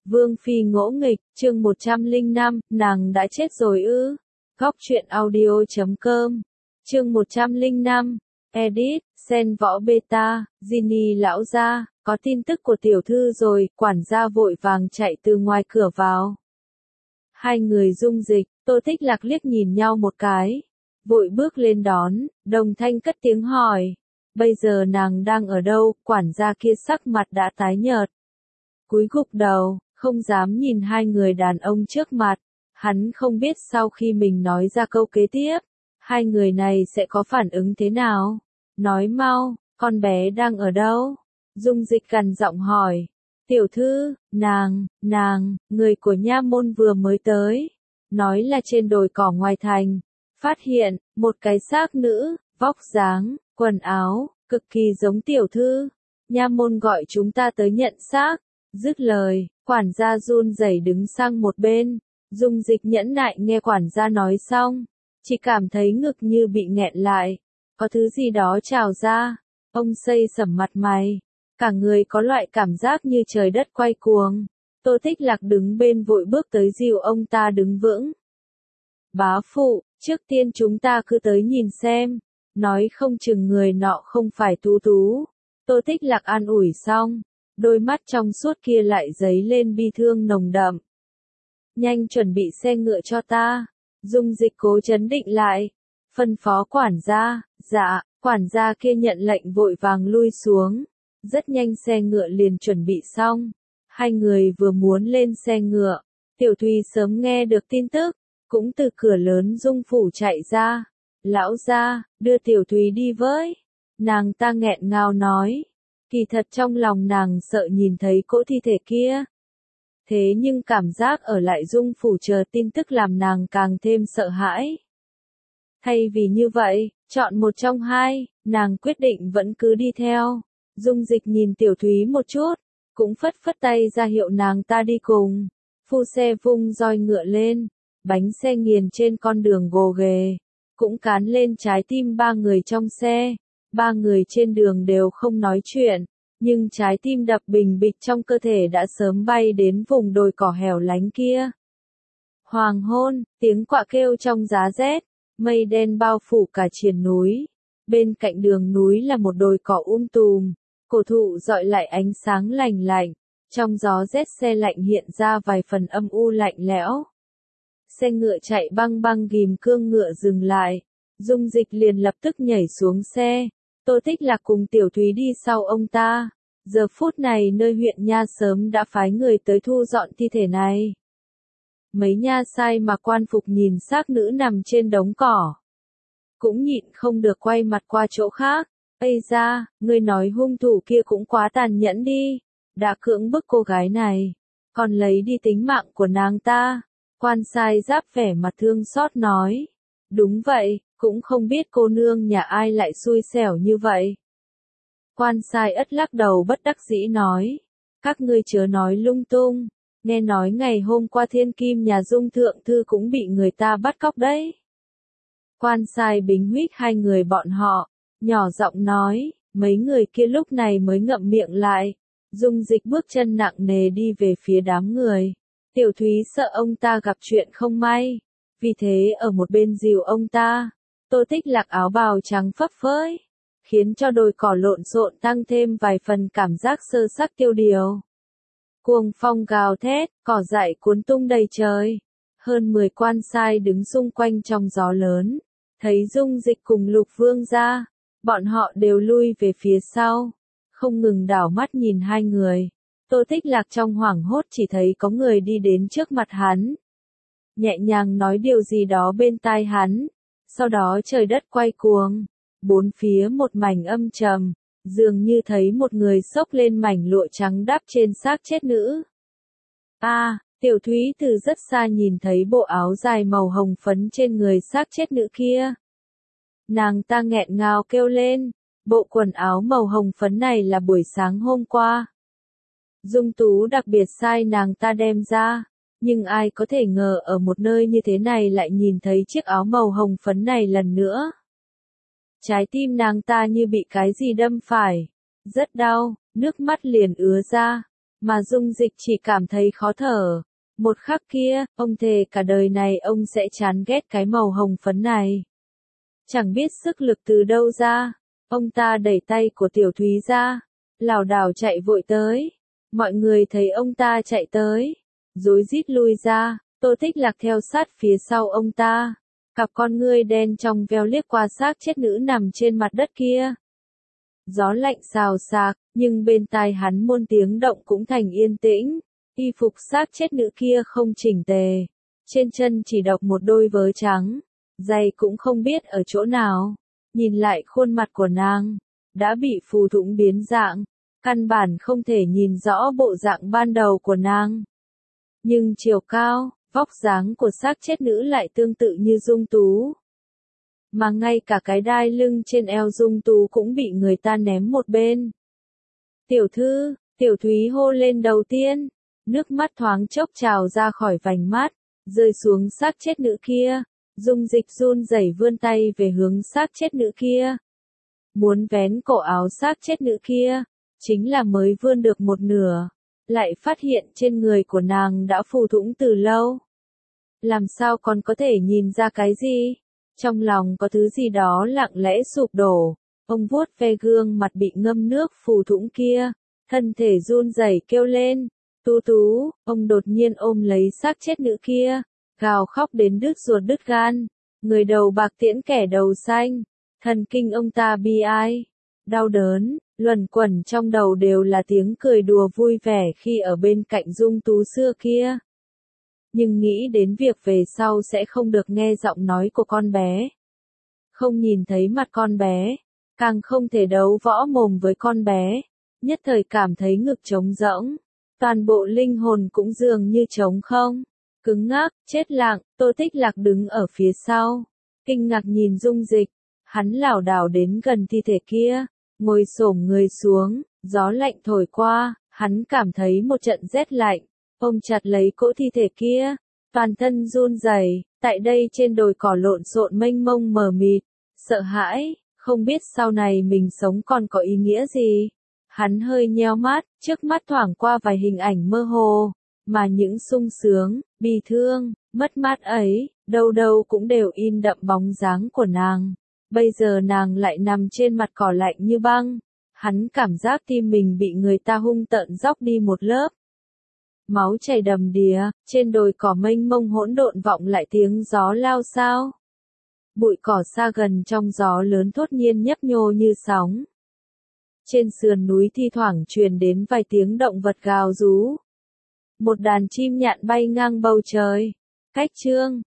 Vương Phi ngỗ nghịch, chương 105, nàng đã chết rồi ư? Góc truyện audio.com, chương 105, edit, sen võ beta, Ginny lão gia, có tin tức của tiểu thư rồi, quản gia vội vàng chạy từ ngoài cửa vào. Hai người Dung Dịch, Tô Tích Lạc liếc nhìn nhau một cái, vội bước lên đón, đồng thanh cất tiếng hỏi. Bây giờ nàng đang ở đâu? Quản gia kia sắc mặt đã tái nhợt. Cúi gục đầu, không dám nhìn hai người đàn ông trước mặt. Hắn không biết sau khi mình nói ra câu kế tiếp, hai người này sẽ có phản ứng thế nào. Nói mau, con bé đang ở đâu? Dung Dịch gằn giọng hỏi. Tiểu thư, nàng, người của nha môn vừa mới tới. Nói là trên đồi cỏ ngoài thành. Phát hiện, một cái xác nữ, vóc dáng, quần áo, cực kỳ giống tiểu thư. Nha môn gọi chúng ta tới nhận xác. Dứt lời, quản gia run rẩy đứng sang một bên. Dung Dịch nhẫn nại nghe quản gia nói xong. Chỉ cảm thấy ngực như bị nghẹn lại. Có thứ gì đó trào ra. Ông xây sẩm mặt mày. Cả người có loại cảm giác như trời đất quay cuồng. Tô Tích Lạc đứng bên vội bước tới dìu ông ta đứng vững. Bá phụ, trước tiên chúng ta cứ tới nhìn xem. Nói không chừng người nọ không phải Tú Tú. Tô Tích Lạc an ủi xong. Đôi mắt trong suốt kia lại dấy lên bi thương nồng đậm. Nhanh chuẩn bị xe ngựa cho ta. Dung Dịch cố trấn định lại. Phân phó quản gia. Dạ, quản gia kia nhận lệnh vội vàng lui xuống. Rất nhanh xe ngựa liền chuẩn bị xong. Hai người vừa muốn lên xe ngựa. Tiểu Thùy sớm nghe được tin tức. Cũng từ cửa lớn Dung phủ chạy ra. Lão gia, đưa Tiểu Thùy đi với. Nàng ta nghẹn ngào nói. Kỳ thật trong lòng nàng sợ nhìn thấy cỗ thi thể kia. Thế nhưng cảm giác ở lại Dung phủ chờ tin tức làm nàng càng thêm sợ hãi. Thay vì như vậy, chọn một trong hai, nàng quyết định vẫn cứ đi theo. Dung Dịch nhìn Tiểu Thúy một chút, cũng phất phất tay ra hiệu nàng ta đi cùng. Phu xe vung roi ngựa lên, bánh xe nghiền trên con đường gồ ghề, cũng cán lên trái tim ba người trong xe. Ba người trên đường đều không nói chuyện, nhưng trái tim đập bình bịch trong cơ thể đã sớm bay đến vùng đồi cỏ hẻo lánh kia. Hoàng hôn, tiếng quạ kêu trong giá rét, mây đen bao phủ cả triền núi. Bên cạnh đường núi là một đồi cỏ tùm, cổ thụ dọi lại ánh sáng lành lạnh. Trong gió rét xe lạnh hiện ra vài phần âm u lạnh lẽo. Xe ngựa chạy băng băng ghim cương ngựa dừng lại. Dung Dịch liền lập tức nhảy xuống xe. Tô Tích Lạc cùng Tiểu Thúy đi sau ông ta. Giờ phút này nơi huyện nha sớm đã phái người tới thu dọn thi thể này. Mấy nha sai mặc quan phục nhìn xác nữ nằm trên đống cỏ. Cũng nhịn không được quay mặt qua chỗ khác. Ây da, ngươi nói hung thủ kia cũng quá tàn nhẫn đi. Đã cưỡng bức cô gái này. Còn lấy đi tính mạng của nàng ta. Quan sai giáp vẻ mặt thương xót nói. Đúng vậy, cũng không biết cô nương nhà ai lại xui xẻo như vậy. Quan sai ất lắc đầu bất đắc dĩ nói. Các ngươi chớ nói lung tung. Nghe nói ngày hôm qua thiên kim nhà Dung thượng thư cũng bị người ta bắt cóc đấy. Quan sai bính huých hai người bọn họ, nhỏ giọng nói, mấy người kia lúc này mới ngậm miệng lại. Dung Dịch bước chân nặng nề đi về phía đám người. Tiểu Thúy sợ ông ta gặp chuyện không may, vì thế ở một bên dìu ông ta. Tô Tích Lạc áo bào trắng phấp phới, khiến cho đồi cỏ lộn xộn tăng thêm vài phần cảm giác sơ sắc tiêu điều. Cuồng phong gào thét, cỏ dại cuốn tung đầy trời. Hơn 10 quan sai đứng xung quanh trong gió lớn. Thấy Dung Dịch cùng Lục Vương ra, bọn họ đều lui về phía sau, không ngừng đảo mắt nhìn hai người. Tô Tích Lạc trong hoảng hốt chỉ thấy có người đi đến trước mặt hắn. Nhẹ nhàng nói điều gì đó bên tai hắn. Sau đó trời đất quay cuồng. Bốn phía một mảnh âm trầm. Dường như thấy một người xốc lên mảnh lụa trắng đắp trên xác chết nữ. Tiểu Thúy từ rất xa nhìn thấy bộ áo dài màu hồng phấn trên người xác chết nữ kia. Nàng ta nghẹn ngào kêu lên, bộ quần áo màu hồng phấn này là buổi sáng hôm qua. Dung Tú đặc biệt sai nàng ta đem ra, nhưng ai có thể ngờ ở một nơi như thế này lại nhìn thấy chiếc áo màu hồng phấn này lần nữa. Trái tim nàng ta như bị cái gì đâm phải, rất đau, nước mắt liền ứa ra. mà Dung Dịch chỉ cảm thấy khó thở. Một khắc kia, ông thề cả đời này ông sẽ chán ghét cái màu hồng phấn này. Chẳng biết sức lực từ đâu ra, ông ta đẩy tay của Tiểu Thúy ra, lảo đảo chạy vội tới. Mọi người thấy ông ta chạy tới, rối rít lui ra, Tô Tích Lạc theo sát phía sau ông ta. Cặp con ngươi đen trong veo liếc qua xác chết nữ nằm trên mặt đất kia. Gió lạnh xào xạc, nhưng bên tai hắn muôn tiếng động cũng thành yên tĩnh. Y phục xác chết nữ kia không chỉnh tề, trên chân chỉ độc một đôi vớ trắng, giày cũng không biết ở chỗ nào. Nhìn lại khuôn mặt của nàng, đã bị phù thủng biến dạng, căn bản không thể nhìn rõ bộ dạng ban đầu của nàng. Nhưng chiều cao, vóc dáng của xác chết nữ lại tương tự như Dung Tú. Mà ngay cả cái đai lưng trên eo Dung Tú cũng bị người ta ném một bên. Tiểu thư, Tiểu Thúy hô lên đầu tiên, nước mắt thoáng chốc trào ra khỏi vành mắt, rơi xuống xác chết nữ kia. Dung Dịch run rẩy vươn tay về hướng xác chết nữ kia. Muốn vén cổ áo xác chết nữ kia, chính là mới vươn được một nửa, lại phát hiện trên người của nàng đã phù thủng từ lâu. Làm sao còn có thể nhìn ra cái gì? Trong lòng có thứ gì đó lặng lẽ sụp đổ. Ông vuốt ve gương mặt bị ngâm nước phù thủng kia, thân thể run rẩy kêu lên, Tú Tú. Ông đột nhiên ôm lấy xác chết nữ kia, gào khóc đến đứt ruột đứt gan. Người đầu bạc tiễn kẻ đầu xanh, thần kinh ông ta bi ai, đau đớn, luẩn quẩn trong đầu đều là tiếng cười đùa vui vẻ khi ở bên cạnh Dung Tú xưa kia. Nhưng nghĩ đến việc về sau sẽ không được nghe giọng nói của con bé, không nhìn thấy mặt con bé, càng không thể đấu võ mồm với con bé, nhất thời cảm thấy ngực trống rỗng, toàn bộ linh hồn cũng dường như trống không, cứng ngắc, chết lặng. Tô Tích Lạc đứng ở phía sau, kinh ngạc nhìn Dung Dịch, hắn lảo đảo đến gần thi thể kia, ngồi xổm người xuống, gió lạnh thổi qua, hắn cảm thấy một trận rét lạnh, ôm chặt lấy cỗ thi thể kia, toàn thân run rẩy. Tại đây trên đồi cỏ lộn xộn mênh mông mờ mịt, sợ hãi, không biết sau này mình sống còn có ý nghĩa gì. Hắn hơi nheo mắt, trước mắt thoảng qua vài hình ảnh mơ hồ, mà những sung sướng, bi thương, mất mát ấy, đâu đâu cũng đều in đậm bóng dáng của nàng. Bây giờ nàng lại nằm trên mặt cỏ lạnh như băng, hắn cảm giác tim mình bị người ta hung tợn róc đi một lớp. Máu chảy đầm đìa, trên đồi cỏ mênh mông hỗn độn vọng lại tiếng gió lao xao. Bụi cỏ xa gần trong gió lớn thốt nhiên nhấp nhô như sóng. Trên sườn núi thi thoảng truyền đến vài tiếng động vật gào rú. Một đàn chim nhạn bay ngang bầu trời. Cách chương